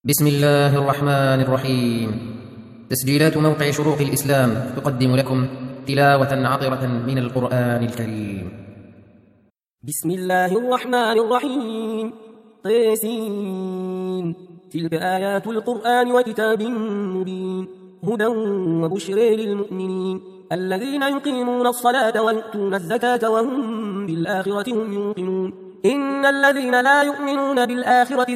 بسم الله الرحمن الرحيم. تسجيلات موقع شروق الإسلام تقدم لكم تلاوة عطرة من القرآن الكريم. بسم الله الرحمن الرحيم. طيسين. تلك آيات القرآن وكتاب مبين هدى وبشرى للمؤمنين الذين يقيمون الصلاة ويؤتون الزكاة وهم بالآخرة هم يوقنون. إن الذين لا يؤمنون بالآخرة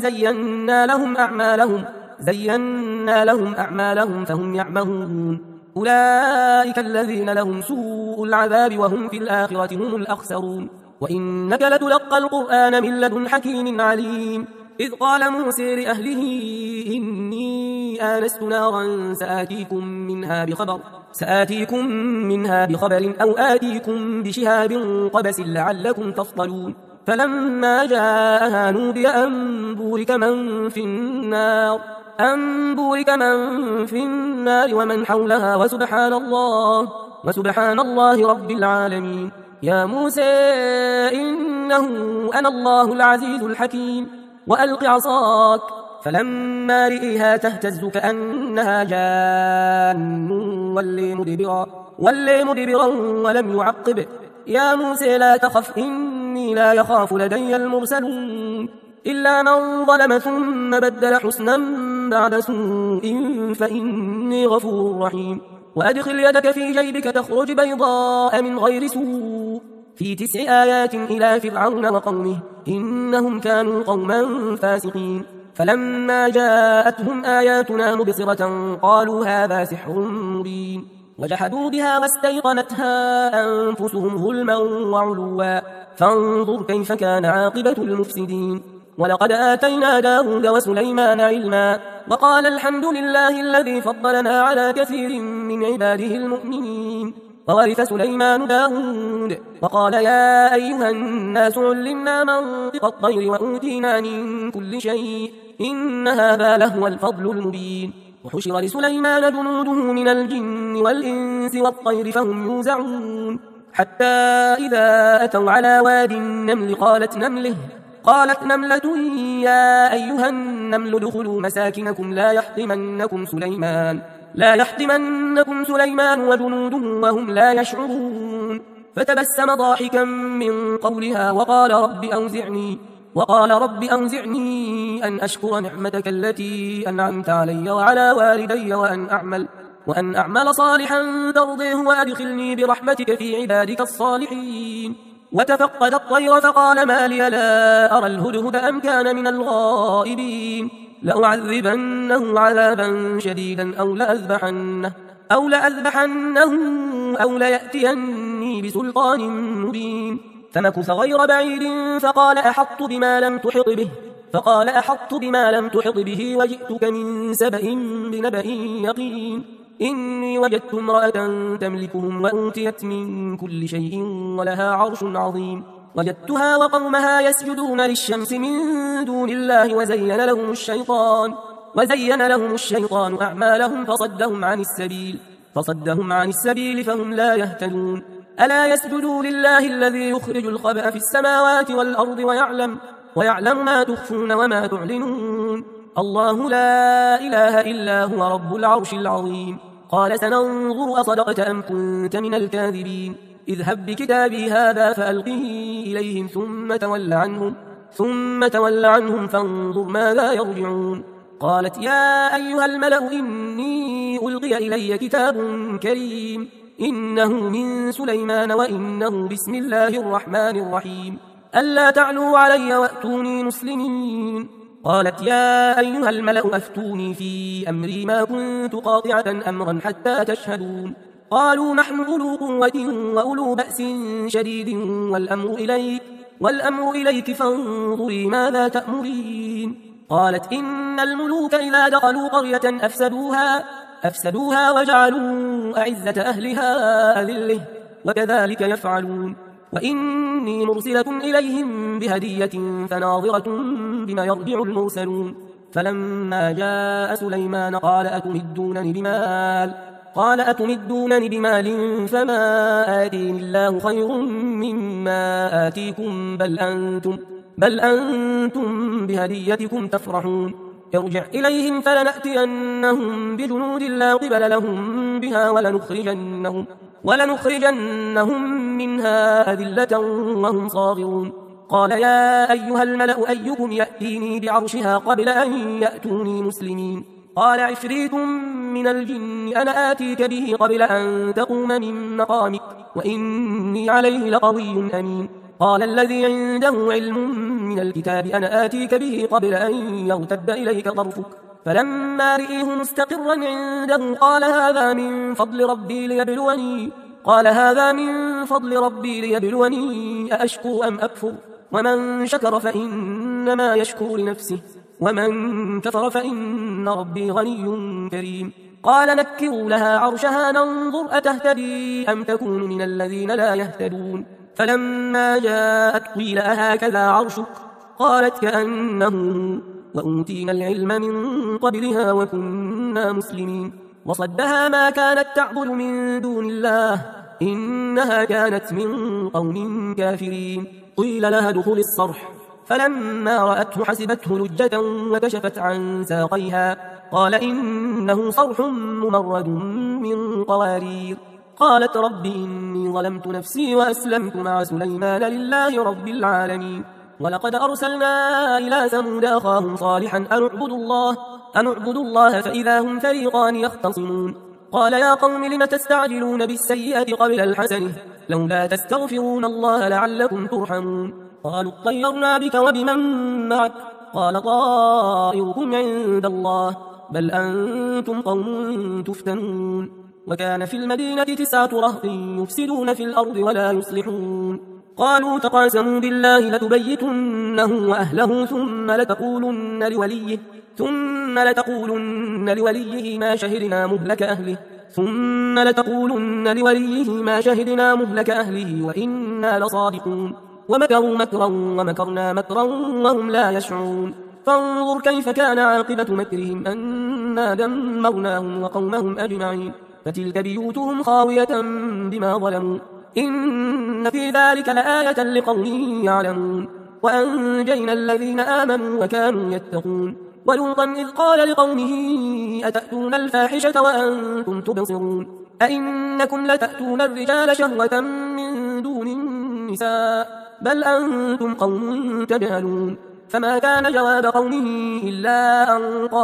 زينا لهم أعمالهم فهم يعمهون. أولئك الذين لهم سوء العذاب وهم في الآخرة هم الأخسرون. وإنك لتلقى القرآن من لدن حكيم عليم. إذ قال موسى لأهله إني آنست نارا سآتيكم منها بخبر أو آتيكم بشهاب قبس لعلكم تصطلون. فلما جاءها نودي أن بورك من في النار ومن حولها وسبحان الله رب العالمين. يا موسى إنه أنا الله العزيز الحكيم وألق عصاك. فلما رئيها تهتز كأنها جان ولي مدبرا ولم يعقب. يا موسى لا تخف إني لا يخاف لدي المرسلون. إلا من ظلم ثم بدل حسنا بعد سوء فإني غفور رحيم. وأدخل يدك في جيبك تخرج بيضاء من غير سوء في 9 آيات إلى فرعون وقومه إنهم كانوا قوما فاسقين. فلما جاءتهم آياتنا مبصرة قالوا هذا سحر مبين وجحدوا بها واستيقنتها أنفسهم ظلما وعلوا فانظر كيف كان عاقبة المفسدين. ولقد آتينا داود وسليمان علما وقال الحمد لله الذي فضلنا على كثير من عباده المؤمنين. وورث سليمان داود وقال يا أيها الناس علمنا منطق الطير وأوتينا من كل شيء إن هذا لهو الفضل المبين. وحشر لسليمان جنوده من الجن والإنس والطير فهم يوزعون. حتى إذا أتوا على واد النمل قالت نملة يا أيها النمل ادخلوا مساكنكم لا يحطمنكم سليمان وجنوده وهم لا يشعرون. فتبسم ضاحكا من قولها وقال رب أوزعني أن أشكر نعمتك التي أنعمت علي وعلى والدي وأن أعمل صالحا ترضيه وأدخلني برحمتك في عبادك الصالحين. وتفقد الطير فقال ما لي لا أرى الهدهد أم كان من الغائبين. لأعذبنه عذابا شديدا أو لأذبحنه أو ليأتيني بسلطان مبين. فمكث غير بعيد فقال أحطت بما لم تحط به وجئتك من سبأ بنبأ يقين. إني وجدت امرأة تملكهم وأوتيت من كل شيء ولها عرش عظيم. وجدتها وقومها يسجدون للشمس من دون الله وزين لهم الشيطان أعمالهم فصدهم عن السبيل فهم لا يهتدون. ألا يسجدوا لله الذي يخرج الخبأ في السماوات والأرض ويعلم ما تخفون وما تعلنون. الله لا إله إلا هو رب العرش العظيم. قال سننظر أصدقت أم كنت من الكاذبين. اذهب بكتابي هذا فألقه إليهم ثم تول عنهم فانظر ماذا يرجعون. قالت يا أيها الملأ إني ألقي إلي كتاب كريم إنه من سليمان وإنه بسم الله الرحمن الرحيم ألا تعلوا علي وأتوني مسلمين. قالت يا أيها الملأ أفتوني في أمري ما كنت قاطعة أمرا حتى تشهدون. قالوا نحن أولو قوة وأولو بأس شديد والأمر إليك فانظري ماذا تأمرين. قالت إن الملوك إذا دخلوا قرية أفسدوها وجعلوا أعزة أهلها أذلة وكذلك يفعلون. وإني مرسلة إليهم بهدية فناظرة بما يرجع المرسلون. فلما جاء سليمان قال أتمدونني بمال فما آتيني الله خير مما آتيكم بل أنتم بهديتكم تفرحون. ارجع إليهم فلنأتينهم بجنود لا قبل لهم بها ولنخرجنهم منها أذلة وهم صاغرون. قال يا أيها الملأ أيكم يأتيني بعرشها قبل أن يأتوني مسلمين؟ قال عفريت من الجن أنا آتيك به قبل أن تقوم من مقامك وإني عليه لقوي أمين. قال الذي عنده علم من الكتاب أنا آتيك به قبل أن يرتد إليك طرفك فلما رئيه مستقرا عنده قال هذا من فضل ربي ليبلوني أأشكر أم أكفر ومن شكر فإنما يشكر لنفسه ومن كفر فإن ربي غني كريم. قال نكروا لها عرشها ننظر أتهتدي أم تكون من الذين لا يهتدون. فلما جاءت قيل أهكذا عرشك؟ قالت كأنه وأوتينا العلم من قبلها وكنا مسلمين. وصدها ما كانت تعبد من دون الله إنها كانت من قوم كافرين. قيل لها ادخل الصرح فلما رأته حسبته لجة وكشفت عن ساقيها قال إنه صرح ممرد من قوارير. قالت رب إني ظلمت نفسي وأسلمت مع سليمان لله رب العالمين. ولقد أرسلنا إلى ثمود أخاهم صالحا أن اعبدوا الله فإذا هم فريقان يختصمون. قال يا قوم لم تستعجلون بالسيئة قبل الحسنة لولا تستغفرون الله لعلكم ترحمون. قالوا اطيرنا بك وبمن معك قال طائركم عند الله بل أنتم قوم تفتنون. وكان في المدينة 9 رهط يفسدون في الأرض ولا يصلحون. قالوا تقاسموا بالله لتبيتنه وأهله ثم لتقولن لوليه ما شهدنا مهلك أهله وإنا لصادقون. ومكروا مكرا ومكرنا مكرا وهم لا يشعرون. فانظر كيف كان عاقبة مكرهم أنا دمرناهم وقومهم أجمعين فتلك بيوتهم خاوية بما ظلموا إن في ذلك لآية لقوم يعلمون. وأنجينا الذين آمنوا وكانوا يتقون. ولوطا إذ قال لقومه أتأتون الفاحشة وأنتم تبصرون أئنكم لتأتون الرجال شهوة من دون النساء بل أنتم قوم تجهلون. فما كان جواب قومه إلا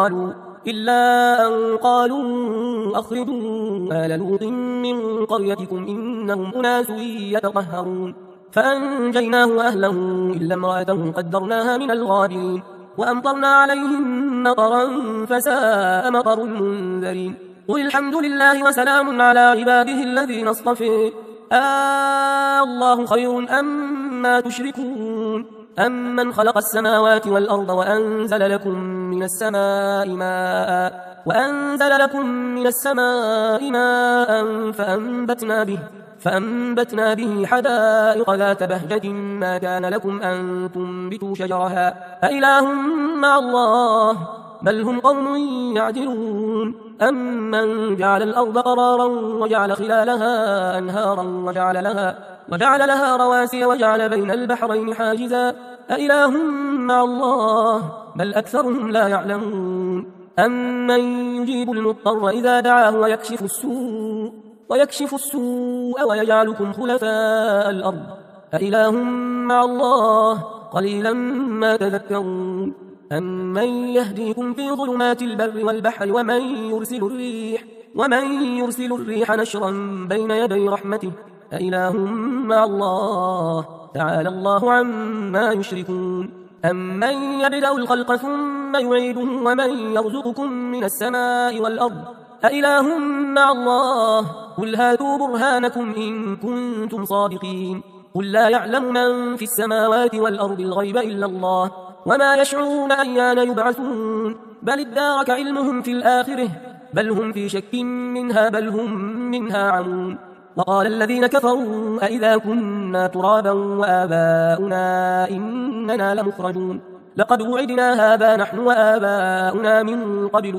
أن قالوا أخرجوا آل لوط من قريتكم إنهم أناس يتطهرون. فأنجيناه وأهله إلا امرأته قدرناها من الغابرين. وأمطرنا عليهم مطرا فساء مطر المنذرين. قل الحمد لله وسلام على عباده الذين اصطفى الله خير أما تشركون. أمن خلق السماوات والأرض وأنزل لكم من السماء ماء فأنبتنا به حدائق ذات بهجة ما كان لكم أن تنبتوا شجرها أإله مع الله بل هم قوم يعدلون. أمن جعل الأرض قرارا وجعل خلالها أنهارا وجعل لها رواسي وجعل بين البحرين حاجزا أإله مع الله بل أكثرهم لا يعلمون. أمن يجيب المضطر إذا دعاه ويكشف السوء ويجعلكم خلفاء الأرض أإله مع الله قليلا ما تذكرون. أمن يهديكم في ظلمات البر والبحر ومن يرسل الريح نشرا بين يدي رحمته أإله مع الله تعالى الله عما يشركون. أمن يبدأ الخلق ثم يعيده ومن يرزقكم من السماء والأرض أإله مع الله قل هاتوا برهانكم إن كنتم صادقين. قل لا يعلم من في السماوات والأرض الغيب إلا الله وما يشعرون أيان يبعثون بل ادارك علمهم في الآخرة بل هم في شك منها بل هم منها عمون. وقال الذين كفروا أئذا كنا ترابا وآباؤنا إننا لمخرجون لقد وعدنا هذا نحن وآباؤنا من قبل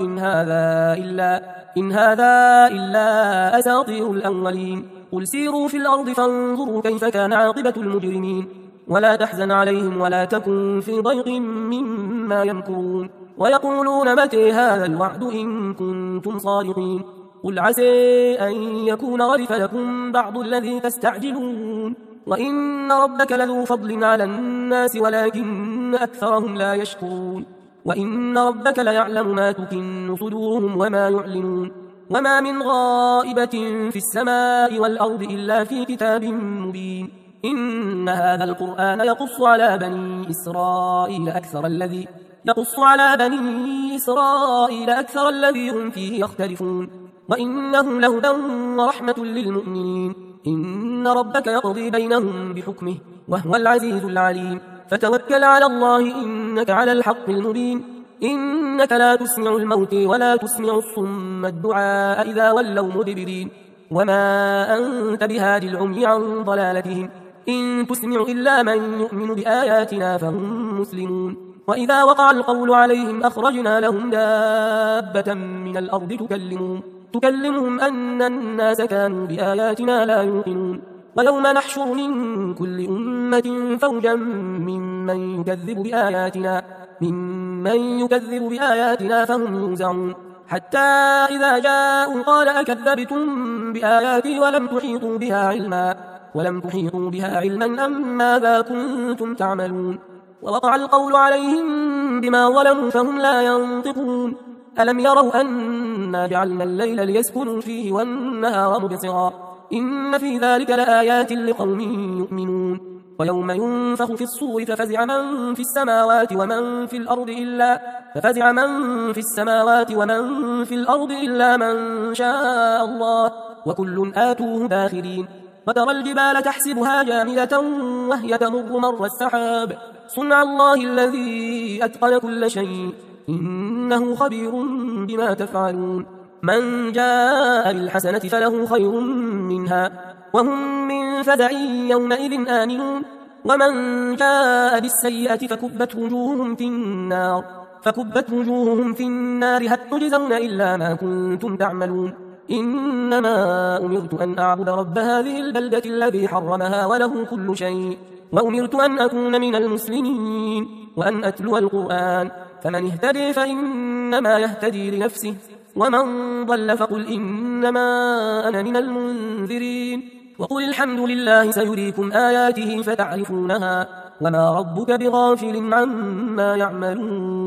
إن هذا إلا أساطير الأولين. قل سيروا في الأرض فانظروا كيف كان عاقبة المجرمين ولا تحزن عليهم ولا تكن في ضيق مما يمكرون. ويقولون متى هذا الوعد إن كنتم صادقين قل عسى أن يكون ردف لكم بعض الذي تستعجلون وإن ربك لذو فضل على الناس ولكن أكثرهم لا يشكرون وإن ربك ليعلم ما تكن صدورهم وما يعلنون وما من غائبة في السماء والأرض إلا في كتاب مبين إن هذا القرآن يقص على بني إسرائيل أكثر الذي هم فيه يختلفون وإنه لهدى ورحمة للمؤمنين إن ربك يقضي بينهم بحكمه وهو العزيز العليم فتوكل على الله إنك على الحق المبين إنك لا تسمع الموت ولا تسمع الصم الدعاء إذا ولوا مدبرين وما أنت بهادي العمي عن ضلالتهم إن تسمع إلا من يؤمن بآياتنا فهم مسلمون وإذا وقع القول عليهم أخرجنا لهم دابة من الأرض تكلمهم أن الناس كانوا بآياتنا لا يوقنون ويوم نحشر من كل أمة فوجا ممن يكذب بآياتنا فهم يوزعون حتى إذا جاءوا قال أكذبتم بآياتي ولم تحيطوا بها علما أم ماذا كنتم تعملون ووقع القول عليهم بما ظلموا فهم لا ينطقون ألم يروا أنا جعلنا الليل ليسكنوا فيه والنهار مبصرا إن في ذلك لآيات لقوم يؤمنون ويوم ينفخ في الصور ففزع من في السماوات ومن في الأرض إلا من شاء الله وكل آتوه داخرين وترى الجبال تحسبها جامدة وهي تمر مر السحاب صنع الله الذي أتقن كل شيء إنه خبير بما تفعلون من جاء بالحسنة فله خير منها وهم من فزع يومئذ آمنون ومن جاء بالسيئة فكبت وجوههم في النار هل تجزون إلا ما كنتم تعملون إنما أمرت أن أعبد رب هذه البلدة الذي حرمها وله كل شيء وأمرت أن أكون من المسلمين وأن أتلو القرآن فمن اهتدي فإنما يهتدي لنفسه ومن ضل فقل إنما أنا من المنذرين وقل الحمد لله سيريكم آياته فتعرفونها وما ربك بغافل عما يعملون